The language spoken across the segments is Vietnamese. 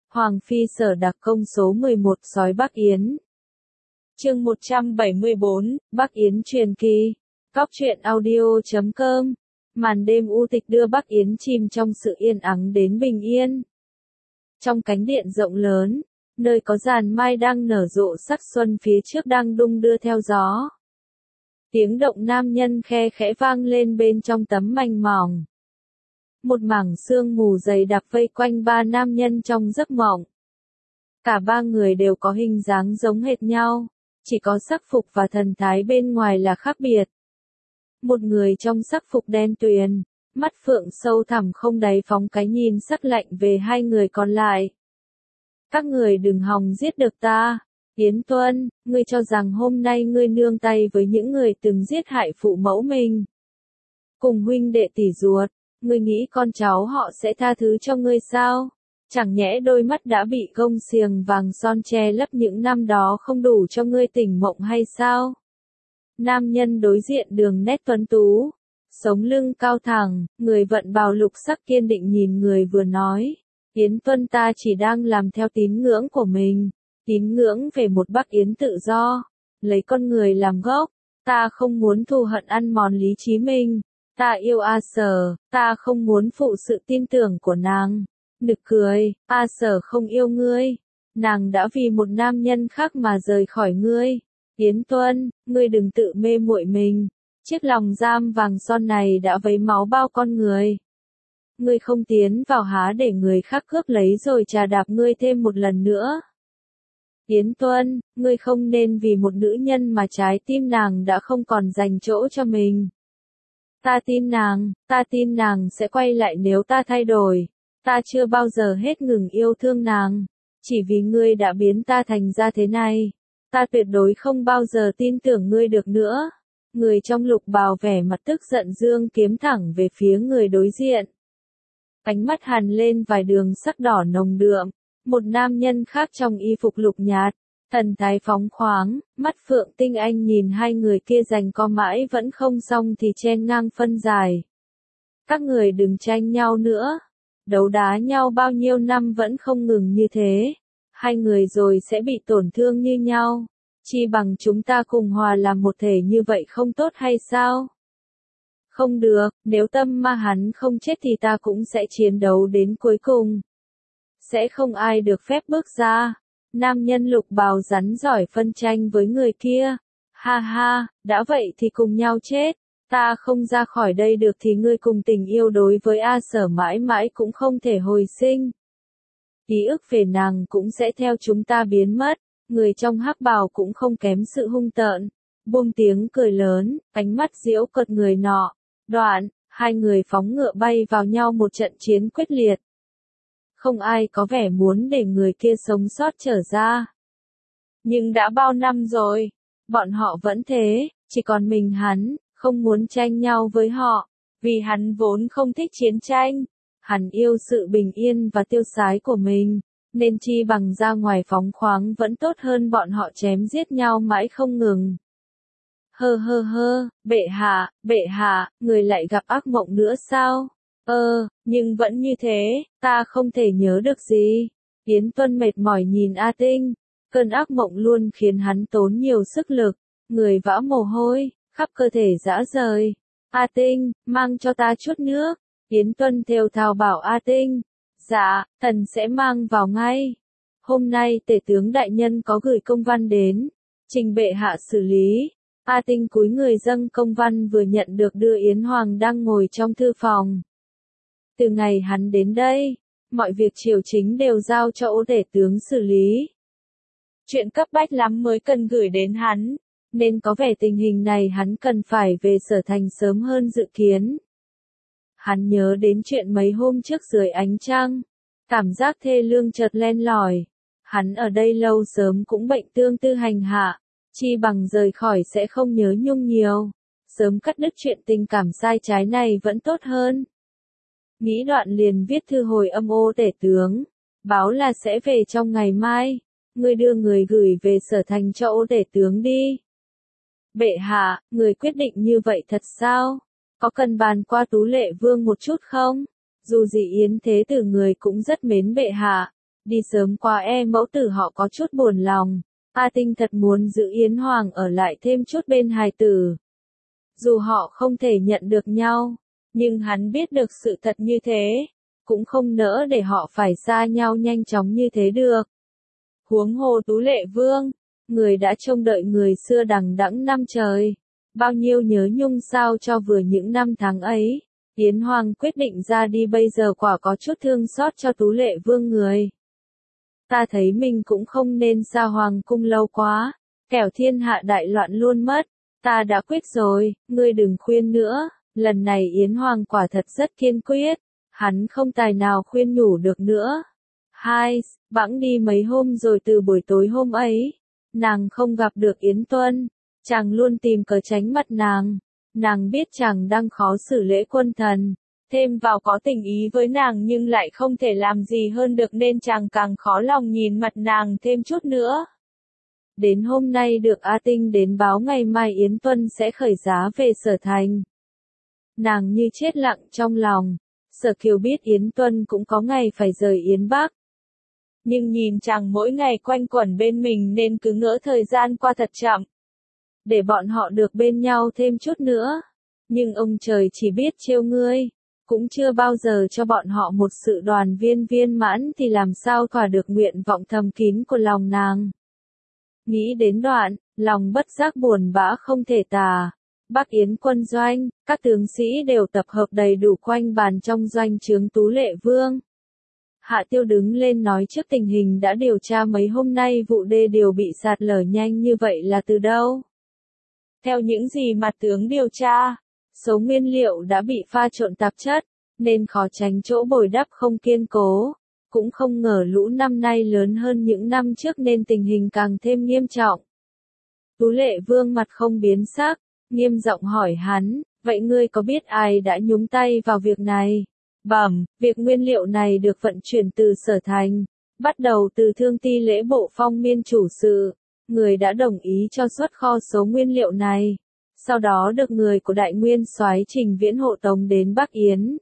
Hoàng Phi Sở Đặc Công số 11 Sói Bắc Yến. Chương 174, Bắc Yến truyền kỳ. Góc truyện audio.com. Màn đêm u tịch đưa Bắc Yến chìm trong sự yên ắng đến bình yên. Trong cánh điện rộng lớn, nơi có giàn mai đang nở rộ sắc xuân phía trước đang đung đưa theo gió. Tiếng động nam nhân khe khẽ vang lên bên trong tấm mành mỏng. Một mảng sương mù dày đặc vây quanh ba nam nhân trong giấc mộng. Cả ba người đều có hình dáng giống hệt nhau, chỉ có sắc phục và thần thái bên ngoài là khác biệt. Một người trong sắc phục đen tuyền, mắt phượng sâu thẳm không đáy phóng cái nhìn sắc lạnh về hai người còn lại. Các người đừng hòng giết được ta, Yến Tuân, ngươi cho rằng hôm nay ngươi nương tay với những người từng giết hại phụ mẫu mình. Cùng huynh đệ tỷ ruột, ngươi nghĩ con cháu họ sẽ tha thứ cho ngươi sao? Chẳng nhẽ đôi mắt đã bị gông xiềng vàng son che lấp những năm đó không đủ cho ngươi tỉnh mộng hay sao? Nam nhân đối diện đường nét tuấn tú, sống lưng cao thẳng, người vận bào lục sắc kiên định nhìn người vừa nói. Yến Tuân, ta chỉ đang làm theo tín ngưỡng của mình, tín ngưỡng về một Bắc Yến tự do, lấy con người làm gốc, ta không muốn thù hận ăn mòn lý trí mình. Ta yêu A Sở, ta không muốn phụ sự tin tưởng của nàng. Nực cười, A Sở không yêu ngươi. Nàng đã vì một nam nhân khác mà rời khỏi ngươi. Yến Tuân, ngươi đừng tự mê muội mình. Chiếc lòng giam vàng son này đã vấy máu bao con người. Ngươi không tiến vào há để người khác cướp lấy rồi trà đạp ngươi thêm một lần nữa. Yến Tuân, ngươi không nên vì một nữ nhân mà trái tim nàng đã không còn dành chỗ cho mình. Ta tin nàng sẽ quay lại nếu ta thay đổi. Ta chưa bao giờ hết ngừng yêu thương nàng. Chỉ vì ngươi đã biến ta thành ra thế này. Ta tuyệt đối không bao giờ tin tưởng ngươi được nữa. Người trong lục bào vẻ mặt tức giận dương kiếm thẳng về phía người đối diện. Ánh mắt hằn lên vài đường sắc đỏ nồng đượm. Một nam nhân khác trong y phục lục nhạt. Thần thái phóng khoáng, mắt phượng tinh anh nhìn hai người kia giằng co mãi vẫn không xong thì chen ngang phân dài. Các người đừng tranh nhau nữa. Đấu đá nhau bao nhiêu năm vẫn không ngừng như thế. Hai người rồi sẽ bị tổn thương như nhau. Chi bằng chúng ta cùng hòa làm một thể như vậy không tốt hay sao? Không được, nếu tâm ma hắn không chết thì ta cũng sẽ chiến đấu đến cuối cùng. Sẽ không ai được phép bước ra. Nam nhân lục bào rắn giỏi phân tranh với người kia. Ha ha, đã vậy thì cùng nhau chết. Ta không ra khỏi đây được thì ngươi cùng tình yêu đối với A Sở mãi mãi cũng không thể hồi sinh. Ký ức về nàng cũng sẽ theo chúng ta biến mất. Người trong hắc bào cũng không kém sự hung tợn. Buông tiếng cười lớn, ánh mắt giễu cợt người nọ. Đoạn, hai người phóng ngựa bay vào nhau một trận chiến quyết liệt. Không ai có vẻ muốn để người kia sống sót trở ra. Nhưng đã bao năm rồi, bọn họ vẫn thế, chỉ còn mình hắn, không muốn tranh nhau với họ, vì hắn vốn không thích chiến tranh. Hắn yêu sự bình yên và tiêu sái của mình, nên chi bằng ra ngoài phóng khoáng vẫn tốt hơn bọn họ chém giết nhau mãi không ngừng. Hơ, bệ hạ, người lại gặp ác mộng nữa sao? Nhưng vẫn như thế, ta không thể nhớ được gì. Yến Tuân mệt mỏi nhìn A Tinh, cơn ác mộng luôn khiến hắn tốn nhiều sức lực, người vã mồ hôi, khắp cơ thể rã rời. A Tinh, mang cho ta chút nước. Yến Tuân thều thào bảo A Tinh. Dạ, thần sẽ mang vào ngay. Hôm nay tể tướng đại nhân có gửi công văn đến, trình bệ hạ xử lý. A Tinh cúi người dâng công văn vừa nhận được đưa Yến Hoàng đang ngồi trong thư phòng. Từ ngày hắn đến đây, mọi việc triều chính đều giao cho ô tể tướng xử lý. Chuyện cấp bách lắm mới cần gửi đến hắn, nên có vẻ tình hình này hắn cần phải về Sở Thành sớm hơn dự kiến. Hắn nhớ đến chuyện mấy hôm trước dưới ánh trăng, cảm giác thê lương chợt len lỏi. Hắn ở đây lâu sớm cũng bệnh tương tư hành hạ, chi bằng rời khỏi sẽ không nhớ nhung nhiều. Sớm cắt đứt chuyện tình cảm sai trái này vẫn tốt hơn. Nghĩ đoạn liền viết thư hồi âm ô tể tướng, báo là sẽ về trong ngày mai. Ngươi đưa người gửi về Sở Thành cho ô tể tướng đi. Bệ hạ, người quyết định như vậy thật sao? Có cần bàn qua Tú Lệ Vương một chút không? Dù gì Yến Thế Tử người cũng rất mến bệ hạ, đi sớm quá mẫu tử họ có chút buồn lòng. A Tinh thật muốn giữ Yến Hoàng ở lại thêm chút bên hài tử. Dù họ không thể nhận được nhau, nhưng hắn biết được sự thật như thế, cũng không nỡ để họ phải xa nhau nhanh chóng như thế được. Huống hồ Tú Lệ Vương, người đã trông đợi người xưa đằng đẵng năm trời, bao nhiêu nhớ nhung sao cho vừa những năm tháng ấy, Yến Hoàng quyết định ra đi bây giờ quả có chút thương xót cho Tú Lệ Vương người. Ta thấy mình cũng không nên xa Hoàng cung lâu quá, kẻo thiên hạ đại loạn luôn mất. Ta đã quyết rồi, ngươi đừng khuyên nữa. Lần này Yến Hoàng quả thật rất kiên quyết, hắn không tài nào khuyên nhủ được nữa. Bẵng đi mấy hôm rồi từ buổi tối hôm ấy, nàng không gặp được Yến Tuân, chàng luôn tìm cớ tránh mặt nàng. Nàng biết chàng đang khó xử lễ quân thần, thêm vào có tình ý với nàng nhưng lại không thể làm gì hơn được nên chàng càng khó lòng nhìn mặt nàng thêm chút nữa. Đến hôm nay được A Tinh đến báo ngày mai Yến Tuân sẽ khởi giá về Sở Thành. Nàng như chết lặng trong lòng, Sở Kiều biết Yến Tuân cũng có ngày phải rời Yến Bắc. Nhưng nhìn chàng mỗi ngày quanh quẩn bên mình nên cứ ngỡ thời gian qua thật chậm. Để bọn họ được bên nhau thêm chút nữa. Nhưng ông trời chỉ biết trêu ngươi, cũng chưa bao giờ cho bọn họ một sự đoàn viên viên mãn thì làm sao thỏa được nguyện vọng thầm kín của lòng nàng. Nghĩ đến đoạn, lòng bất giác buồn bã không thể tả. Bắc Yến quân doanh, các tướng sĩ đều tập hợp đầy đủ quanh bàn trong doanh trướng Tú Lệ Vương. Hạ Tiêu đứng lên nói trước tình hình đã điều tra mấy hôm nay vụ đê điều bị sạt lở nhanh như vậy là từ đâu? Theo những gì mặt tướng điều tra, số nguyên liệu đã bị pha trộn tạp chất, nên khó tránh chỗ bồi đắp không kiên cố. Cũng không ngờ lũ năm nay lớn hơn những năm trước nên tình hình càng thêm nghiêm trọng. Tú Lệ Vương mặt không biến sắc, nghiêm giọng hỏi hắn, vậy ngươi có biết ai đã nhúng tay vào việc này? Bẩm, việc nguyên liệu này được vận chuyển từ Sở Thành, bắt đầu từ Thương Ty Lễ Bộ Phong Miên chủ sự, người đã đồng ý cho xuất kho số nguyên liệu này, sau đó được người của Đại Nguyên Soái Trình Viễn hộ tống đến Bắc Yến.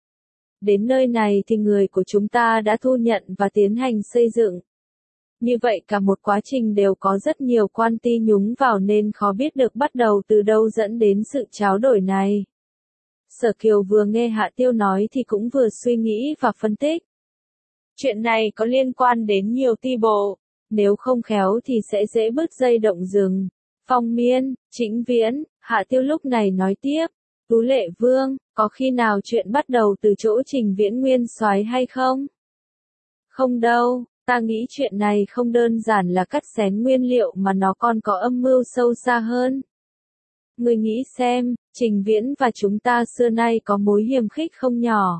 Đến nơi này thì người của chúng ta đã thu nhận và tiến hành xây dựng. Như vậy cả một quá trình đều có rất nhiều quan ty nhúng vào nên khó biết được bắt đầu từ đâu dẫn đến sự tráo đổi này. Sở Kiều vừa nghe Hạ Tiêu nói thì cũng vừa suy nghĩ và phân tích. Chuyện này có liên quan đến nhiều ty bộ, nếu không khéo thì sẽ dễ bứt dây động rừng. Phong Miên, Trịnh Viễn, Hạ Tiêu lúc này nói tiếp, Tú Lệ Vương, có khi nào chuyện bắt đầu từ chỗ Trình Viễn nguyên soái hay không? Không đâu, ta nghĩ chuyện này không đơn giản là cắt xén nguyên liệu mà nó còn có âm mưu sâu xa hơn. Ngươi nghĩ xem, Trình Viễn và chúng ta xưa nay có mối hiềm khích không nhỏ.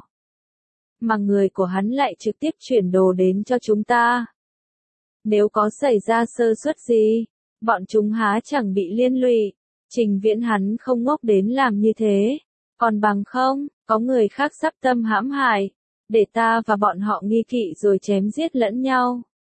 Mà người của hắn lại trực tiếp chuyển đồ đến cho chúng ta. Nếu có xảy ra sơ suất gì, bọn chúng há chẳng bị liên lụy. Trình Viễn hắn không ngốc đến làm như thế. Còn bằng không, có người khác sắp tâm hãm hại, để ta và bọn họ nghi kỵ rồi chém giết lẫn nhau.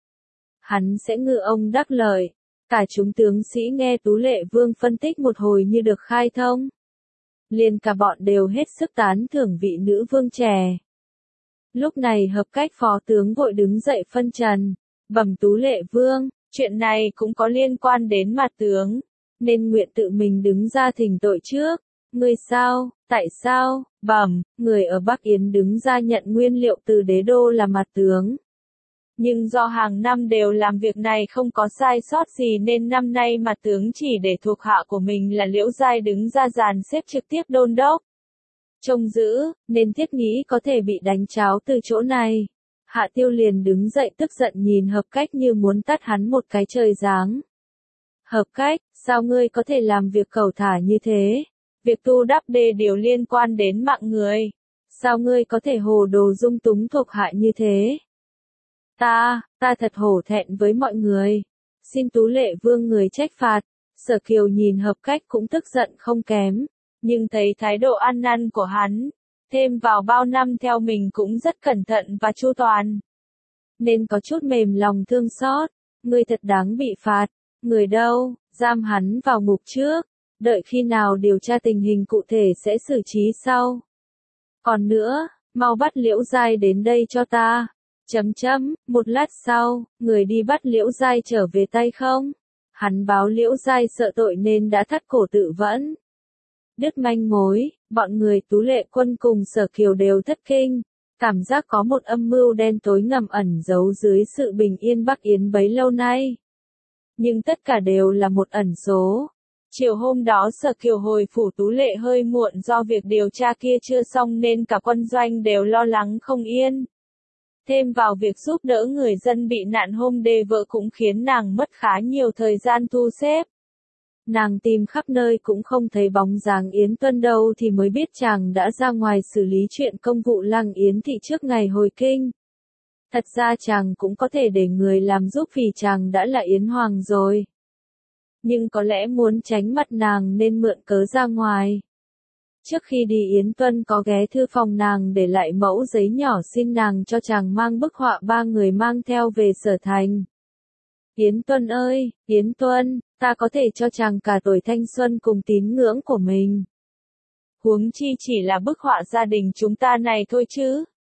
Hắn sẽ ngư ông đắc lợi. Cả chúng tướng sĩ nghe Tú Lệ Vương phân tích một hồi như được khai thông. Liền cả bọn đều hết sức tán thưởng vị nữ vương trẻ. Lúc này Hợp Cách phó tướng vội đứng dậy phân trần. Bẩm Tú Lệ Vương, chuyện này cũng có liên quan đến mặt tướng, nên nguyện tự mình đứng ra thỉnh tội trước. Người sao, tại sao? Bẩm, người ở Bắc Yến đứng ra nhận nguyên liệu từ đế đô là mặt tướng. Nhưng do hàng năm đều làm việc này không có sai sót gì nên năm nay mặt tướng chỉ để thuộc hạ của mình là Liễu Giai đứng ra dàn xếp trực tiếp đôn đốc. Trông giữ, nên thiết nghĩ có thể bị đánh tráo từ chỗ này. Hạ Tiêu liền đứng dậy tức giận nhìn Hợp Cách như muốn tát hắn một cái trời giáng. Hợp Cách, sao ngươi có thể làm việc cẩu thả như thế? Việc tu đắp đê điều liên quan đến mạng người. Sao ngươi có thể hồ đồ dung túng thuộc hạ như thế? Ta thật hổ thẹn với mọi người. Xin Tú Lệ Vương người trách phạt. Sở Kiều nhìn Hợp Cách cũng tức giận không kém. Nhưng thấy thái độ ăn năn của hắn, thêm vào bao năm theo mình cũng rất cẩn thận và chu toàn, nên có chút mềm lòng thương xót. Ngươi thật đáng bị phạt. Người đâu, giam hắn vào ngục trước. Đợi khi nào điều tra tình hình cụ thể sẽ xử trí sau. Còn nữa, mau bắt Liễu Giai đến đây cho ta. Một lát sau, người đi bắt Liễu Giai trở về tay không? Hắn báo Liễu Giai sợ tội nên đã thắt cổ tự vẫn. Đứt manh mối, bọn người Tú Lệ Quân cùng Sở Kiều đều thất kinh, cảm giác có một âm mưu đen tối ngầm ẩn giấu dưới sự bình yên Bắc Yến bấy lâu nay. Nhưng tất cả đều là một ẩn số. Chiều hôm đó Sở Kiều hồi phủ Tú Lệ hơi muộn do việc điều tra kia chưa xong nên cả quân doanh đều lo lắng không yên. Thêm vào việc giúp đỡ người dân bị nạn hôm đê vợ cũng khiến nàng mất khá nhiều thời gian thu xếp. Nàng tìm khắp nơi cũng không thấy bóng dáng Yến Tuân đâu thì mới biết chàng đã ra ngoài xử lý chuyện công vụ làng Yến thị trước ngày hồi kinh. Thật ra chàng cũng có thể để người làm giúp vì chàng đã là Yến Hoàng rồi. Nhưng có lẽ muốn tránh mặt nàng nên mượn cớ ra ngoài. Trước khi đi Yến Tuân có ghé thư phòng nàng để lại mẫu giấy nhỏ xin nàng cho chàng mang bức họa ba người mang theo về Sở Thành. Yến Tuân ơi, Yến Tuân, ta có thể cho chàng cả tuổi thanh xuân cùng tín ngưỡng của mình. Huống chi chỉ là bức họa gia đình chúng ta này thôi chứ.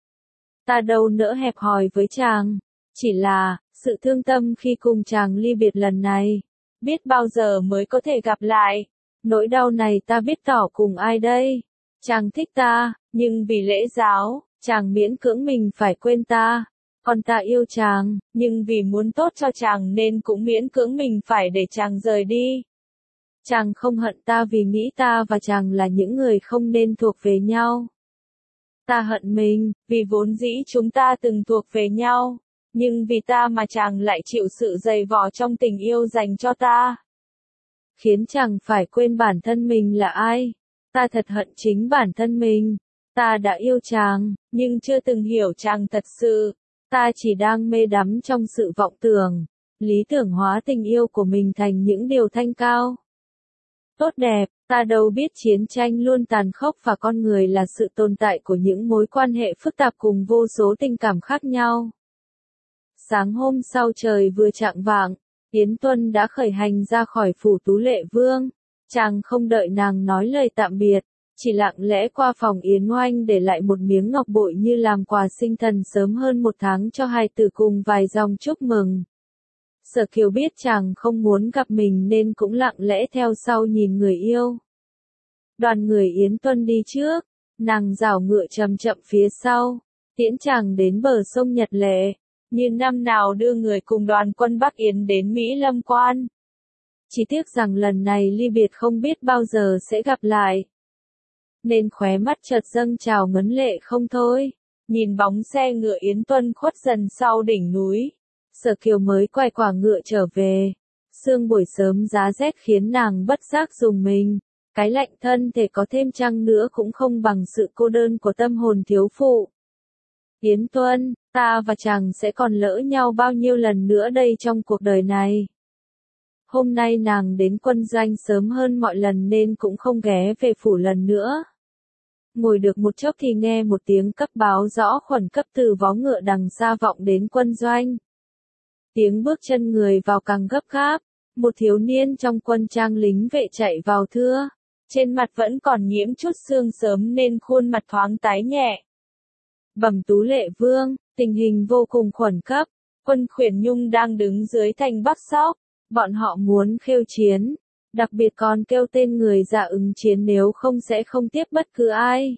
Ta đâu nỡ hẹp hòi với chàng, chỉ là, sự thương tâm khi cùng chàng ly biệt lần này, biết bao giờ mới có thể gặp lại. Nỗi đau này ta biết tỏ cùng ai đây? Chàng thích ta, nhưng vì lễ giáo, chàng miễn cưỡng mình phải quên ta. Còn ta yêu chàng, nhưng vì muốn tốt cho chàng nên cũng miễn cưỡng mình phải để chàng rời đi. Chàng không hận ta vì nghĩ ta và chàng là những người không nên thuộc về nhau. Ta hận mình, vì vốn dĩ chúng ta từng thuộc về nhau, nhưng vì ta mà chàng lại chịu sự dày vò trong tình yêu dành cho ta. Khiến chàng phải quên bản thân mình là ai. Ta thật hận chính bản thân mình. Ta đã yêu chàng, nhưng chưa từng hiểu chàng thật sự. Ta chỉ đang mê đắm trong sự vọng tưởng, lý tưởng hóa tình yêu của mình thành những điều thanh cao. Tốt đẹp, ta đâu biết chiến tranh luôn tàn khốc và con người là sự tồn tại của những mối quan hệ phức tạp cùng vô số tình cảm khác nhau. Sáng hôm sau trời vừa chạng vạng, Yến Tuân đã khởi hành ra khỏi phủ Tú Lệ Vương. Chàng không đợi nàng nói lời tạm biệt, chỉ lặng lẽ qua phòng Yến Oanh để lại một miếng ngọc bội như làm quà sinh thần sớm hơn 1 tháng cho hai tử cùng vài dòng chúc mừng. Sở Kiều biết chàng không muốn gặp mình nên cũng lặng lẽ theo sau nhìn người yêu. Đoàn người Yến Tuân đi trước, nàng rảo ngựa chậm chậm phía sau, tiễn chàng đến bờ sông Nhật Lệ, như năm nào đưa người cùng đoàn quân Bắc Yến đến Mỹ Lâm Quan. Chỉ tiếc rằng lần này ly biệt không biết bao giờ sẽ gặp lại. Nên khóe mắt chợt dâng trào ngấn lệ không thôi, nhìn bóng xe ngựa Yến Tuân khuất dần sau đỉnh núi. Sở Kiều mới quay quả ngựa trở về. Sương buổi sớm giá rét khiến nàng bất giác rùng mình. Cái lạnh thân thể có thêm chăng nữa cũng không bằng sự cô đơn của tâm hồn thiếu phụ. Yến Tuân, ta và chàng sẽ còn lỡ nhau bao nhiêu lần nữa đây trong cuộc đời này. Hôm nay nàng đến quân doanh sớm hơn mọi lần nên cũng không ghé về phủ lần nữa. Ngồi được một chốc thì nghe một tiếng cấp báo rõ khẩn cấp từ vó ngựa đằng xa vọng đến quân doanh. Tiếng bước chân người vào càng gấp gáp, một thiếu niên trong quân trang lính vệ chạy vào thưa. Trên mặt vẫn còn nhiễm chút sương sớm nên khuôn mặt thoáng tái nhẹ. Bẩm Tú Lệ Vương, tình hình vô cùng khẩn cấp, quân Khuyển Nhung đang đứng dưới thành Bắc Sóc, bọn họ muốn khêu chiến, đặc biệt còn kêu tên người dạ ứng chiến nếu không sẽ không tiếp bất cứ ai.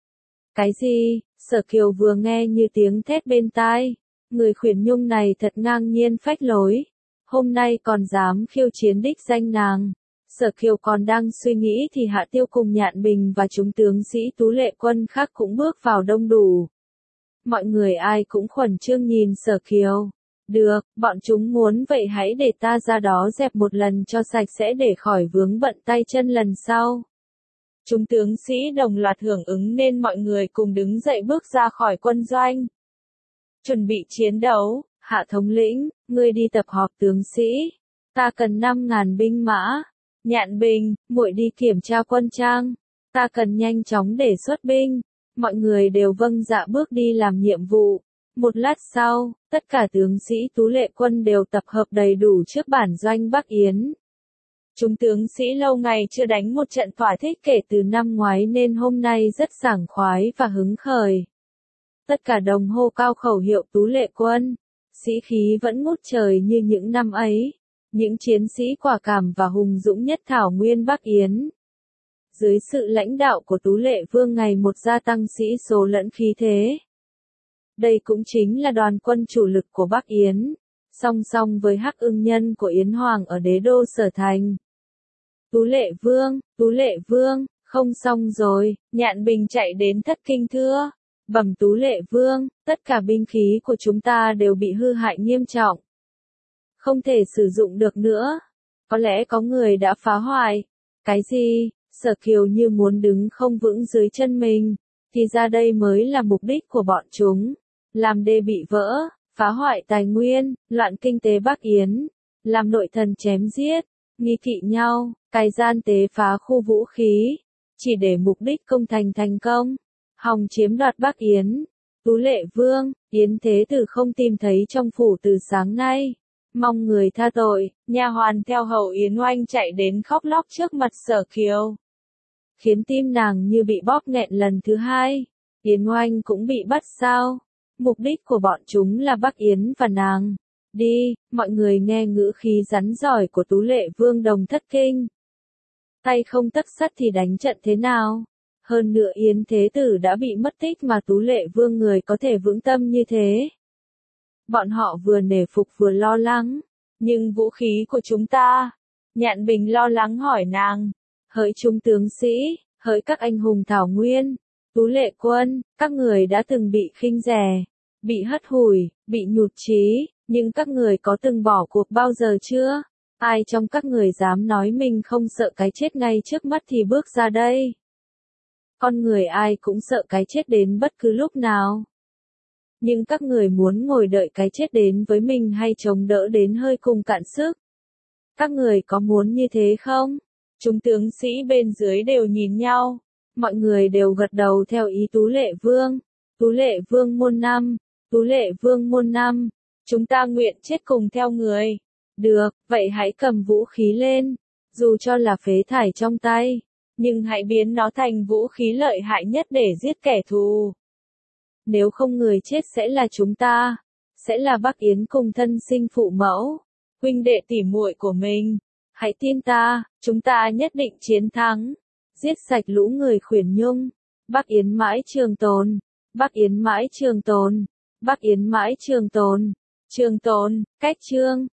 Cái gì? Sở Kiều vừa nghe như tiếng thét bên tai, người Khuyển Nhung này thật ngang nhiên phách lối, hôm nay còn dám khiêu chiến đích danh nàng. Sở Kiều còn đang suy nghĩ thì Hạ Tiêu cùng Nhạn Bình và chúng tướng sĩ Tú Lệ Quân khác cũng bước vào đông đủ. Mọi người ai cũng khẩn trương nhìn Sở Kiều. Được, bọn chúng muốn vậy hãy để ta ra đó dẹp một lần cho sạch sẽ để khỏi vướng bận tay chân lần sau. Chúng tướng sĩ đồng loạt hưởng ứng nên mọi người cùng đứng dậy bước ra khỏi quân doanh. Chuẩn bị chiến đấu, Hạ thống lĩnh, ngươi đi tập họp tướng sĩ. Ta cần 5.000 binh mã. Nhạn Bình, muội đi kiểm tra quân trang. Ta cần nhanh chóng để xuất binh. Mọi người đều vâng dạ bước đi làm nhiệm vụ. Một lát sau, tất cả tướng sĩ Tú Lệ Quân đều tập hợp đầy đủ trước bản doanh Bắc Yến. Chúng tướng sĩ lâu ngày chưa đánh một trận thỏa thích kể từ năm ngoái nên hôm nay rất sảng khoái và hứng khởi. Tất cả đồng hô cao khẩu hiệu Tú Lệ Quân. Sĩ khí vẫn ngút trời như những năm ấy. Những chiến sĩ quả cảm và hùng dũng nhất thảo nguyên Bắc Yến. Dưới sự lãnh đạo của Tú Lệ Vương ngày một gia tăng sĩ số lẫn khí thế. Đây cũng chính là đoàn quân chủ lực của Bắc Yến, song song với Hắc Ưng Nhân của Yến Hoàng ở đế đô Sở Thành. Tú Lệ Vương, không xong rồi, Nhạn Bình chạy đến thất kinh thưa. Bẩm Tú Lệ Vương, tất cả binh khí của chúng ta đều bị hư hại nghiêm trọng. Không thể sử dụng được nữa. Có lẽ có người đã phá hoại. Cái gì? Sở Kiều như muốn đứng không vững dưới chân mình. Thì ra đây mới là mục đích của bọn chúng. Làm đê bị vỡ, phá hoại tài nguyên, loạn kinh tế Bắc Yến. Làm nội thần chém giết, nghi kỵ nhau, cài gian tế phá khu vũ khí. Chỉ để mục đích công thành công. Hòng chiếm đoạt Bắc Yến. Tú Lệ Vương, Yến Thế Tử không tìm thấy trong phủ từ sáng nay. Mong người tha tội. Nha hoàn theo hầu Yến Oanh chạy đến khóc lóc trước mặt Sở Kiều. Khiến tim nàng như bị bóp nghẹn lần thứ hai. Yến Oanh cũng bị bắt sao? Mục đích của bọn chúng là Bắc Yến và nàng. Đi, mọi người nghe ngữ khí rắn giỏi của Tú Lệ Vương đồng thất kinh. Tay không tấc sắt thì đánh trận thế nào? Hơn nữa Yến Thế Tử đã bị mất tích mà Tú Lệ Vương người có thể vững tâm như thế. Bọn họ vừa nể phục vừa lo lắng. Nhưng vũ khí của chúng ta? Nhạn Bình lo lắng hỏi nàng. Hỡi trung tướng sĩ, hỡi các anh hùng thảo nguyên, Tú Lệ Quân, các người đã từng bị khinh rẻ, bị hất hủi, bị nhụt chí, nhưng các người có từng bỏ cuộc bao giờ chưa? Ai trong các người dám nói mình không sợ cái chết ngay trước mắt thì bước ra đây. Con người ai cũng sợ cái chết đến bất cứ lúc nào. Nhưng các người muốn ngồi đợi cái chết đến với mình hay chống đỡ đến hơi cùng cạn sức? Các người có muốn như thế không? Chúng tướng sĩ bên dưới đều nhìn nhau. Mọi người đều gật đầu theo ý Tú Lệ Vương. Tú Lệ Vương muôn năm. Tú Lệ Vương muôn năm. Chúng ta nguyện chết cùng theo người. Được, vậy hãy cầm vũ khí lên. Dù cho là phế thải trong tay. Nhưng hãy biến nó thành vũ khí lợi hại nhất để giết kẻ thù. Nếu không người chết sẽ là chúng ta. Sẽ là Bắc Yến cùng thân sinh phụ mẫu. Huynh đệ tỉ muội của mình. Hãy tin ta, chúng ta nhất định chiến thắng. Giết sạch lũ người khuyển nhung. Bắc Yến mãi trường tồn. Bắc Yến mãi trường tồn. Bắc Yến mãi trường tồn. Trường tồn, cách chương.